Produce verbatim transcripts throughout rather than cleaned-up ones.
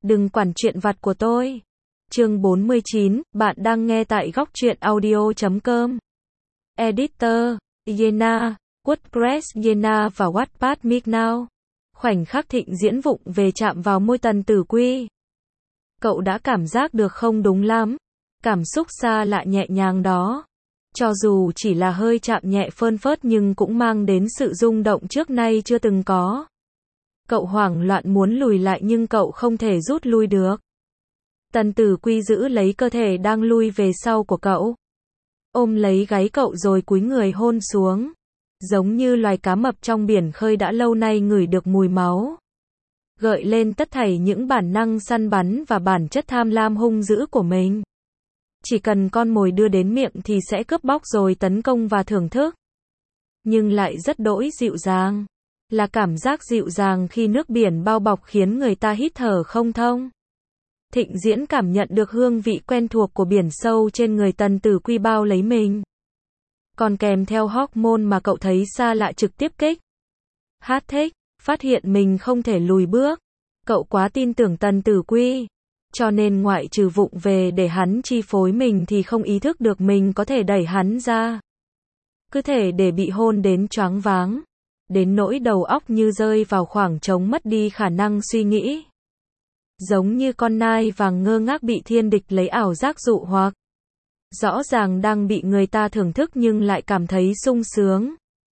Đừng quản chuyện vặt của tôi. Chương bốn mươi chín, bạn đang nghe tại góc truyện audio chấm com. Editor, Yena, WordPress Yena và Wattpad Mic Now. Khoảnh khắc Thịnh Diễn vụng về chạm vào môi Tần Tử Quy. Cậu đã cảm giác được không đúng lắm. Cảm xúc xa lạ nhẹ nhàng đó. Cho dù chỉ là hơi chạm nhẹ phơn phớt nhưng cũng mang đến sự rung động trước nay chưa từng có. Cậu hoảng loạn muốn lùi lại nhưng cậu không thể rút lui được. Tần Tử Quy giữ lấy cơ thể đang lui về sau của cậu. Ôm lấy gáy cậu rồi cúi người hôn xuống. Giống như loài cá mập trong biển khơi đã lâu nay ngửi được mùi máu. Gợi lên tất thảy những bản năng săn bắn và bản chất tham lam hung dữ của mình. Chỉ cần con mồi đưa đến miệng thì sẽ cướp bóc rồi tấn công và thưởng thức. Nhưng lại rất đỗi dịu dàng. Là cảm giác dịu dàng khi nước biển bao bọc khiến người ta hít thở không thông. Thịnh Diễn cảm nhận được hương vị quen thuộc của biển sâu trên người Tần Tử Quy bao lấy mình. Còn kèm theo hormone mà cậu thấy xa lạ trực tiếp kích. Hát thích, phát hiện mình không thể lùi bước. Cậu quá tin tưởng Tần Tử Quy. Cho nên ngoại trừ vụng về để hắn chi phối mình thì không ý thức được mình có thể đẩy hắn ra. Cứ thể để bị hôn đến choáng váng. Đến nỗi đầu óc như rơi vào khoảng trống mất đi khả năng suy nghĩ. Giống như con nai vàng ngơ ngác bị thiên địch lấy ảo giác dụ hoặc. Rõ ràng đang bị người ta thưởng thức nhưng lại cảm thấy sung sướng.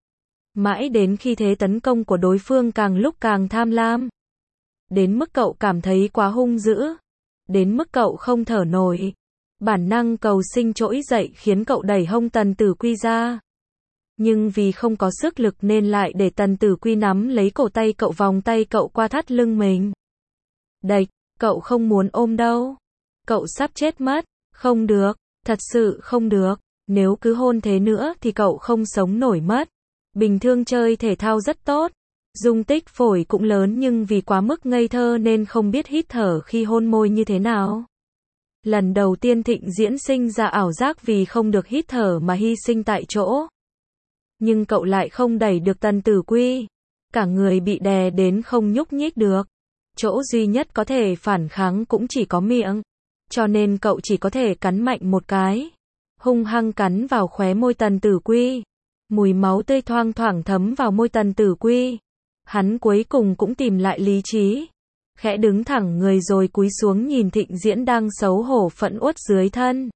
Mãi đến khi thế tấn công của đối phương càng lúc càng tham lam. Đến mức cậu cảm thấy quá hung dữ. Đến mức cậu không thở nổi. Bản năng cầu sinh trỗi dậy khiến cậu đẩy hông Tần Tử Quy ra. Nhưng vì không có sức lực nên lại để Tần Tử Quy nắm lấy cổ tay cậu vòng tay cậu qua thắt lưng mình. Đạch, cậu không muốn ôm đâu. Cậu sắp chết mất. Không được, thật sự không được. Nếu cứ hôn thế nữa thì cậu không sống nổi mất. Bình thường chơi thể thao rất tốt. Dung tích phổi cũng lớn nhưng vì quá mức ngây thơ nên không biết hít thở khi hôn môi như thế nào. Lần đầu tiên Thịnh Diễn sinh ra ảo giác vì không được hít thở mà hy sinh tại chỗ. Nhưng cậu lại không đẩy được Tần Tử Quy. Cả người bị đè đến không nhúc nhích được. Chỗ duy nhất có thể phản kháng cũng chỉ có miệng. Cho nên cậu chỉ có thể cắn mạnh một cái. Hung hăng cắn vào khóe môi Tần Tử Quy. Mùi máu tươi thoang thoảng thấm vào môi Tần Tử Quy. Hắn cuối cùng cũng tìm lại lý trí. Khẽ đứng thẳng người rồi cúi xuống nhìn Thịnh Diễn đang xấu hổ phẫn uất dưới thân.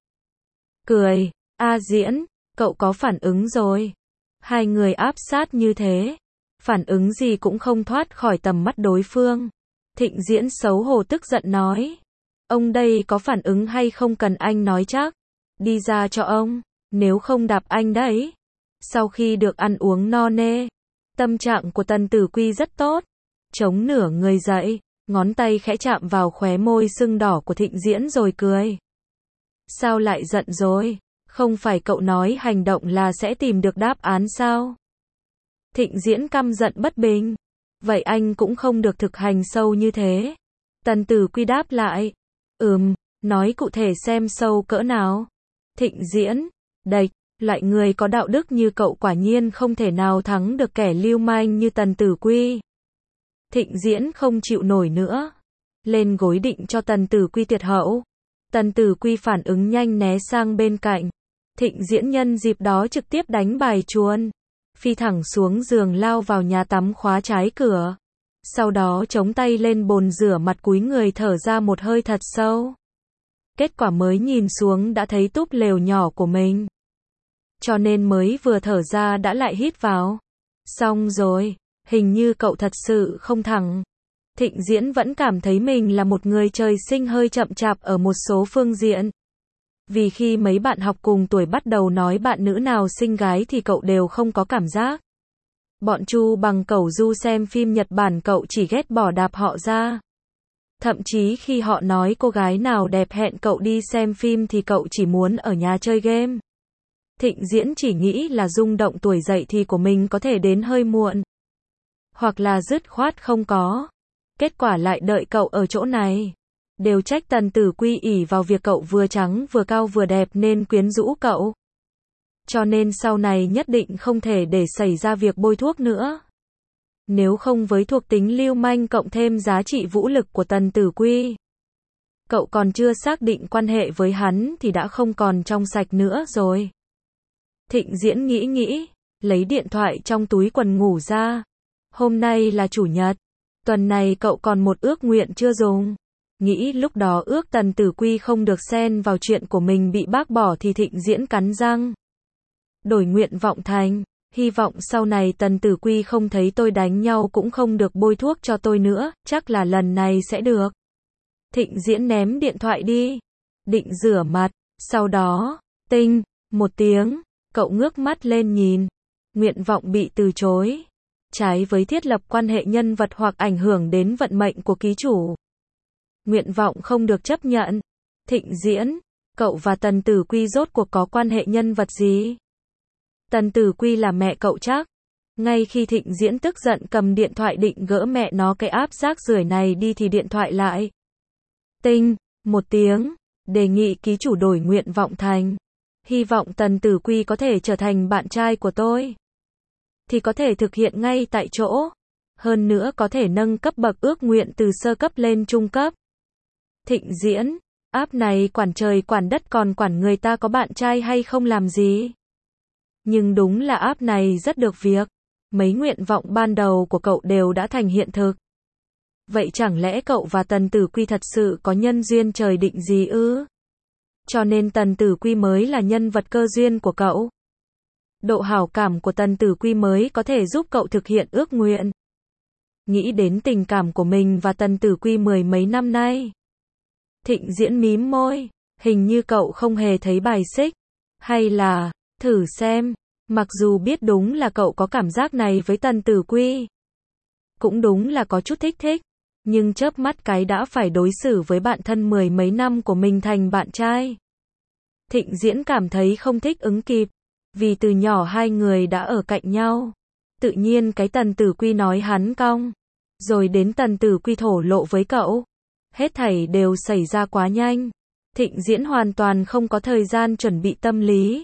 Cười, a Diễn, cậu có phản ứng rồi. Hai người áp sát như thế. Phản ứng gì cũng không thoát khỏi tầm mắt đối phương. Thịnh Diễn xấu hổ tức giận nói. Ông đây có phản ứng hay không cần anh nói chắc. Đi ra cho ông, nếu không đạp anh đấy. Sau khi được ăn uống no nê, tâm trạng của Tần Tử Quy rất tốt. Chống nửa người dậy, ngón tay khẽ chạm vào khóe môi sưng đỏ của Thịnh Diễn rồi cười. Sao lại giận rồi? Không phải cậu nói hành động là sẽ tìm được đáp án sao? Thịnh Diễn căm giận bất bình. Vậy anh cũng không được thực hành sâu như thế. Tần Tử Quy đáp lại. Ừm, nói cụ thể xem sâu cỡ nào. Thịnh Diễn, đạch, loại người có đạo đức như cậu quả nhiên không thể nào thắng được kẻ lưu manh như Tần Tử Quy. Thịnh Diễn không chịu nổi nữa. Lên gối định cho Tần Tử Quy tuyệt hậu. Tần Tử Quy phản ứng nhanh né sang bên cạnh. Thịnh Diễn nhân dịp đó trực tiếp đánh bài chuồn. Phi thẳng xuống giường lao vào nhà tắm khóa trái cửa. Sau đó chống tay lên bồn rửa mặt cúi người thở ra một hơi thật sâu. Kết quả mới nhìn xuống đã thấy túp lều nhỏ của mình. Cho nên mới vừa thở ra đã lại hít vào. Xong rồi, hình như cậu thật sự không thẳng. Thịnh Diễn vẫn cảm thấy mình là một người trời sinh hơi chậm chạp ở một số phương diện. Vì khi mấy bạn học cùng tuổi bắt đầu nói bạn nữ nào xinh gái thì cậu đều không có cảm giác. Bọn Chu Bằng Cẩu Du xem phim Nhật Bản cậu chỉ ghét bỏ đạp họ ra. Thậm chí khi họ nói cô gái nào đẹp hẹn cậu đi xem phim thì cậu chỉ muốn ở nhà chơi game. Thịnh Diễn chỉ nghĩ là rung động tuổi dậy thì của mình có thể đến hơi muộn. Hoặc là dứt khoát không có. Kết quả lại đợi cậu ở chỗ này. Đều trách Tần Tử Quy ỷ vào việc cậu vừa trắng vừa cao vừa đẹp nên quyến rũ cậu. Cho nên sau này nhất định không thể để xảy ra việc bôi thuốc nữa. Nếu không với thuộc tính lưu manh cộng thêm giá trị vũ lực của Tần Tử Quy, Cậu còn chưa xác định quan hệ với hắn thì đã không còn trong sạch nữa rồi. Thịnh Diễn nghĩ nghĩ, lấy điện thoại trong túi quần ngủ ra. Hôm nay là chủ nhật. Tuần này cậu còn một ước nguyện chưa dùng. Nghĩ lúc đó ước Tần Tử Quy không được xen vào chuyện của mình bị bác bỏ thì Thịnh Diễn cắn răng. Đổi nguyện vọng thành, hy vọng sau này Tần Tử Quy không thấy tôi đánh nhau cũng không được bôi thuốc cho tôi nữa, chắc là lần này sẽ được. Thịnh Diễn ném điện thoại đi, định rửa mặt, sau đó, tinh, một tiếng, cậu ngước mắt lên nhìn. Nguyện vọng bị từ chối. Trái với thiết lập quan hệ nhân vật hoặc ảnh hưởng đến vận mệnh của ký chủ. Nguyện vọng không được chấp nhận. Thịnh Diễn, cậu và Tần Tử Quy rốt cuộc có quan hệ nhân vật gì? Tần Tử Quy là mẹ cậu chắc? Ngay khi Thịnh Diễn tức giận cầm điện thoại định gỡ mẹ nó cái áp rác rưởi này đi thì điện thoại lại. Tinh, một tiếng, đề nghị ký chủ đổi nguyện vọng thành. Hy vọng Tần Tử Quy có thể trở thành bạn trai của tôi. Thì có thể thực hiện ngay tại chỗ. Hơn nữa có thể nâng cấp bậc ước nguyện từ sơ cấp lên trung cấp. Thịnh Diễn, app này quản trời quản đất còn quản người ta có bạn trai hay không làm gì. Nhưng đúng là app này rất được việc. Mấy nguyện vọng ban đầu của cậu đều đã thành hiện thực. Vậy chẳng lẽ cậu và Tần Tử Quy thật sự có nhân duyên trời định gì ư? Cho nên Tần Tử Quy mới là nhân vật cơ duyên của cậu. Độ hảo cảm của Tần Tử Quy mới có thể giúp cậu thực hiện ước nguyện. Nghĩ đến tình cảm của mình và Tần Tử Quy mười mấy năm nay. Thịnh Diễn mím môi, hình như cậu không hề thấy bài xích. Hay là, thử xem, mặc dù biết đúng là cậu có cảm giác này với Tần Tử Quy. Cũng đúng là có chút thích thích, nhưng chớp mắt cái đã phải đối xử với bạn thân mười mấy năm của mình thành bạn trai. Thịnh Diễn cảm thấy không thích ứng kịp, vì từ nhỏ hai người đã ở cạnh nhau. Tự nhiên cái Tần Tử Quy nói hắn cong, rồi đến Tần Tử Quy thổ lộ với cậu. Hết thảy đều xảy ra quá nhanh. Thịnh Diễn hoàn toàn không có thời gian chuẩn bị tâm lý.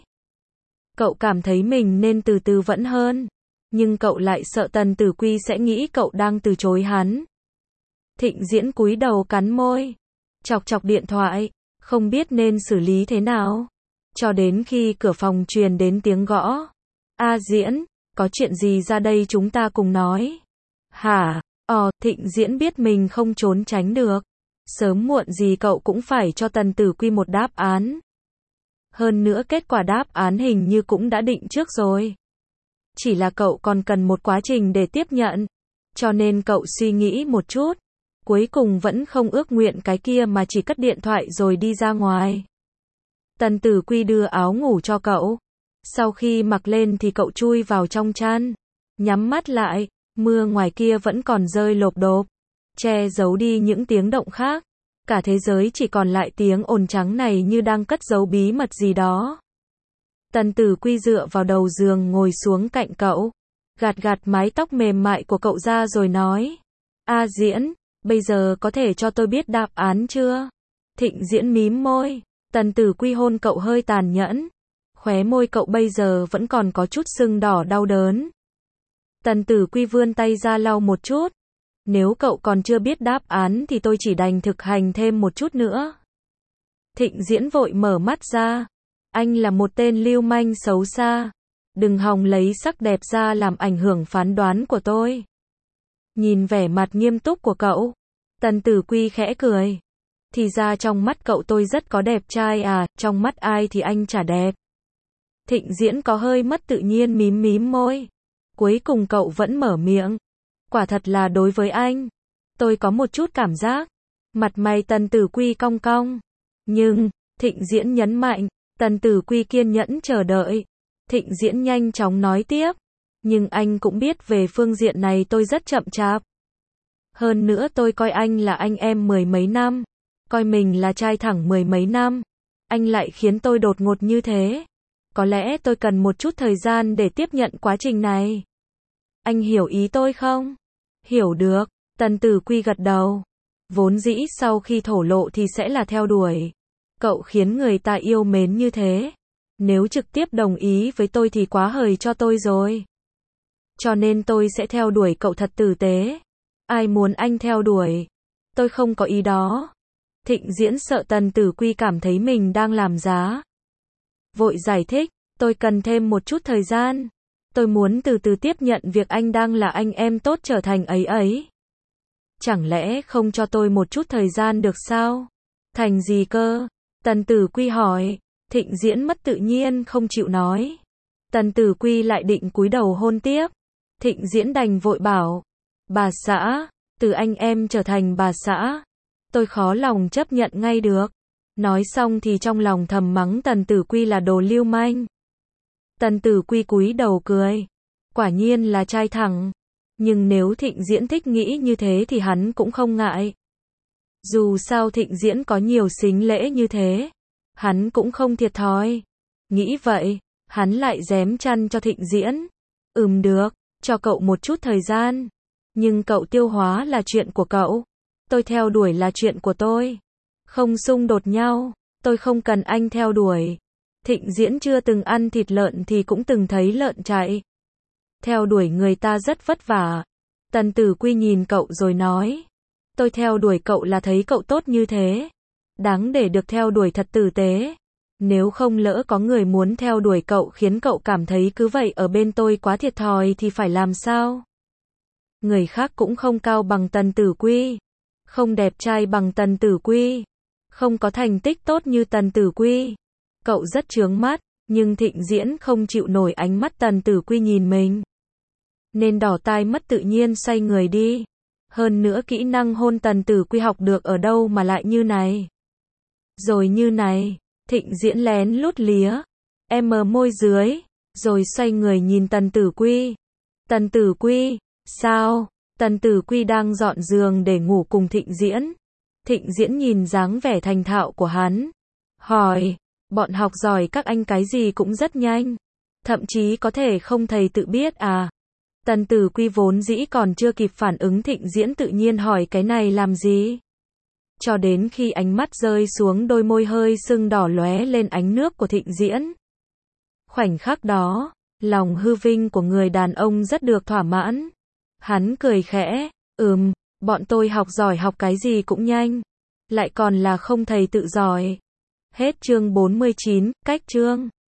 Cậu cảm thấy mình nên từ từ vẫn hơn. Nhưng cậu lại sợ Tần Tử Quy sẽ nghĩ cậu đang từ chối hắn. Thịnh Diễn cúi đầu cắn môi, chọc chọc điện thoại, không biết nên xử lý thế nào. Cho đến khi cửa phòng truyền đến tiếng gõ. A Diễn, có chuyện gì ra đây chúng ta cùng nói. Hả? Ờ, Thịnh Diễn biết mình không trốn tránh được. Sớm muộn gì cậu cũng phải cho Tần Tử Quy một đáp án. Hơn nữa kết quả đáp án hình như cũng đã định trước rồi. Chỉ là cậu còn cần một quá trình để tiếp nhận. Cho nên cậu suy nghĩ một chút. Cuối cùng vẫn không ước nguyện cái kia mà chỉ cất điện thoại rồi đi ra ngoài. Tần Tử Quy đưa áo ngủ cho cậu. Sau khi mặc lên thì cậu chui vào trong chăn. Nhắm mắt lại, mưa ngoài kia vẫn còn rơi lộp độp. Che giấu đi những tiếng động khác. Cả thế giới chỉ còn lại tiếng ồn trắng này như đang cất giấu bí mật gì đó. Tần Tử Quy dựa vào đầu giường ngồi xuống cạnh cậu. Gạt gạt mái tóc mềm mại của cậu ra rồi nói. A Diễn, bây giờ có thể cho tôi biết đáp án chưa? Thịnh Diễn mím môi. Tần Tử Quy hôn cậu hơi tàn nhẫn. Khóe môi cậu bây giờ vẫn còn có chút sưng đỏ đau đớn. Tần Tử Quy vươn tay ra lau một chút. Nếu cậu còn chưa biết đáp án thì tôi chỉ đành thực hành thêm một chút nữa. Thịnh Diễn vội mở mắt ra. Anh là một tên lưu manh xấu xa. Đừng hòng lấy sắc đẹp ra làm ảnh hưởng phán đoán của tôi. Nhìn vẻ mặt nghiêm túc của cậu, Tần Tử Quy khẽ cười. Thì ra trong mắt cậu tôi rất có đẹp trai à, trong mắt ai thì anh chả đẹp. Thịnh Diễn có hơi mất tự nhiên mím mím môi. Cuối cùng cậu vẫn mở miệng. Quả thật là đối với anh, tôi có một chút cảm giác. Mặt mày Tần Tử Quy cong cong. Nhưng, Thịnh Diễn nhấn mạnh, Tần Tử Quy kiên nhẫn chờ đợi. Thịnh Diễn nhanh chóng nói tiếp. Nhưng anh cũng biết về phương diện này tôi rất chậm chạp. Hơn nữa tôi coi anh là anh em mười mấy năm. Coi mình là trai thẳng mười mấy năm. Anh lại khiến tôi đột ngột như thế. Có lẽ tôi cần một chút thời gian để tiếp nhận quá trình này. Anh hiểu ý tôi không? Hiểu được. Tần Tử Quy gật đầu. Vốn dĩ sau khi thổ lộ thì sẽ là theo đuổi. Cậu khiến người ta yêu mến như thế. Nếu trực tiếp đồng ý với tôi thì quá hời cho tôi rồi. Cho nên tôi sẽ theo đuổi cậu thật tử tế. Ai muốn anh theo đuổi? Tôi không có ý đó. Thịnh Diễn sợ Tần Tử Quy cảm thấy mình đang làm giá. Vội giải thích, tôi cần thêm một chút thời gian. Tôi muốn từ từ tiếp nhận việc anh đang là anh em tốt trở thành ấy ấy. Chẳng lẽ không cho tôi một chút thời gian được sao? Thành gì cơ? Tần Tử Quy hỏi. Thịnh Diễn mất tự nhiên không chịu nói. Tần Tử Quy lại định cúi đầu hôn tiếp. Thịnh Diễn đành vội bảo. Bà xã, từ anh em trở thành bà xã. Tôi khó lòng chấp nhận ngay được. Nói xong thì trong lòng thầm mắng Tần Tử Quy là đồ lưu manh. Tần Tử Quy cúi đầu cười. Quả nhiên là trai thẳng. Nhưng nếu Thịnh Diễn thích nghĩ như thế thì hắn cũng không ngại. Dù sao Thịnh Diễn có nhiều sính lễ như thế, hắn cũng không thiệt thòi. Nghĩ vậy, hắn lại rém chăn cho Thịnh Diễn. Ừm được, cho cậu một chút thời gian. Nhưng cậu tiêu hóa là chuyện của cậu. Tôi theo đuổi là chuyện của tôi. Không xung đột nhau, tôi không cần anh theo đuổi. Thịnh Diễn chưa từng ăn thịt lợn thì cũng từng thấy lợn chạy. Theo đuổi người ta rất vất vả. Tần Tử Quy nhìn cậu rồi nói. Tôi theo đuổi cậu là thấy cậu tốt như thế. Đáng để được theo đuổi thật tử tế. Nếu không lỡ có người muốn theo đuổi cậu khiến cậu cảm thấy cứ vậy ở bên tôi quá thiệt thòi thì phải làm sao? Người khác cũng không cao bằng Tần Tử Quy. Không đẹp trai bằng Tần Tử Quy. Không có thành tích tốt như Tần Tử Quy. Cậu rất chướng mắt, nhưng Thịnh Diễn không chịu nổi ánh mắt Tần Tử Quy nhìn mình. Nên đỏ tai mất tự nhiên xoay người đi. Hơn nữa kỹ năng hôn Tần Tử Quy học được ở đâu mà lại như này. Rồi như này, Thịnh Diễn lén lút lía. Em mờ môi dưới, rồi xoay người nhìn Tần Tử Quy. Tần Tử Quy, sao? Tần Tử Quy đang dọn giường để ngủ cùng Thịnh Diễn. Thịnh Diễn nhìn dáng vẻ thành thạo của hắn. Hỏi, bọn học giỏi các anh cái gì cũng rất nhanh. Thậm chí có thể không thầy tự biết à? Tần Tử Quy vốn dĩ còn chưa kịp phản ứng Thịnh Diễn tự nhiên hỏi cái này làm gì? Cho đến khi ánh mắt rơi xuống đôi môi hơi sưng đỏ lóe lên ánh nước của Thịnh Diễn. Khoảnh khắc đó, lòng hư vinh của người đàn ông rất được thỏa mãn. Hắn cười khẽ, ừm, bọn tôi học giỏi học cái gì cũng nhanh. Lại còn là không thầy tự giỏi. Hết chương bốn mươi chín, cách chương.